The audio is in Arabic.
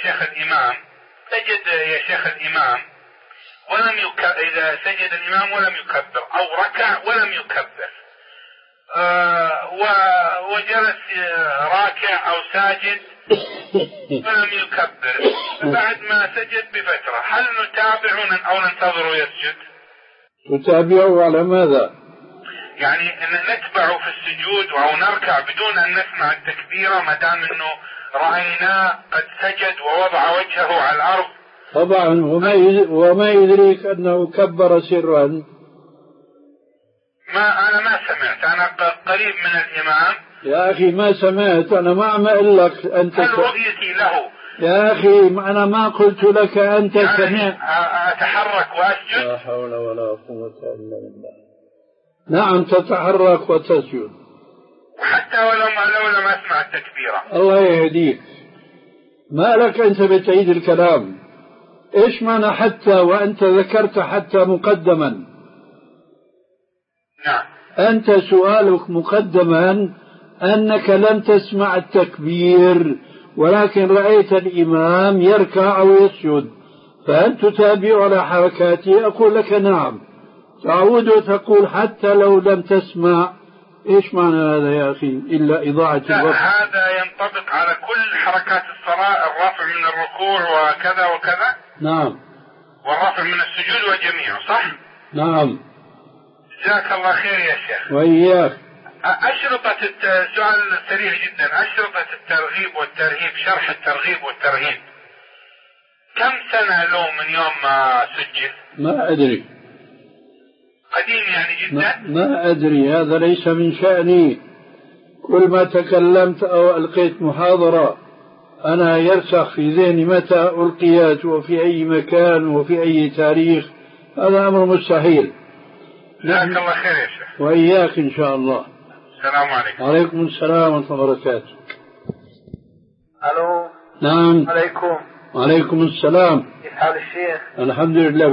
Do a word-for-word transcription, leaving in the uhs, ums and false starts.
شيخ الإمام سجد يا شيخ الإمام ولم يكبر، إذا سجد الإمام ولم يكبر أو ركع ولم يكبر آه وجلس راكع أو ساجد ولم يكبر بعد ما سجد بفترة، هل نتابع أو ننتظر يسجد؟ نتابعه على ماذا؟ يعني أن نتبعه في السجود أو نركع بدون أن نسمع التكبيرة ما دام أنه رأيناه قد سجد ووضع وجهه على الأرض. طبعا وما وما يدريك أنه كبر سرا؟ ما أنا ما سمعت، أنا قريب من الإمام. يا أخي ما سمعت، أنا ما أعمل لك أنت. هل رؤيتي له؟ يا أخي أنا ما قلت لك أنت يعني سمعت. أتحرك وأسجد؟ لا حول ولا قوة إلا بالله. نعم تتحرك وتسجد حتى ولو لو لم أسمع التكبيرة. الله يهديك، ما لك أنت بتعيد الكلام؟ إيش معنى حتى وأنت ذكرت حتى مقدما؟ نعم. أنت سؤالك مقدما أنك لم تسمع التكبير ولكن رأيت الإمام يركع أو يسجد، فهل تتابع على حركاته؟ أقول لك نعم. تعود وتقول حتى لو لم تسمع. إيش معنى هذا يا أخي إلا إضاعة الوقت؟ هذا ينطبق على كل حركات الصلاة، الرفع من الركوع وكذا وكذا. نعم. والرفع من السجود وجميعه، صح؟ نعم. جزاك الله خير يا شيخ. وإياك. أشرطة السؤال سريع جدا، أشرطة الترغيب والترهيب، شرح الترغيب والترهيب كم سنة له من يوم ما سجل؟ ما أدري. قديم يعني جدا؟ ما, ما أدري، هذا ليس من شأني. كل ما تكلمت أو ألقيت محاضرة أنا يرسخ في ذهني متى ألقيت وفي أي مكان وفي أي تاريخ، هذا أمر مستحيل. جزاك الله خير يا شيخ. وإياك إن شاء الله. السلام عليكم. وعليكم السلام ورحمة الله وبركاته. ألو. نعم. عليكم. وعليكم السلام. كيف حال الشيخ؟ الحمد لله.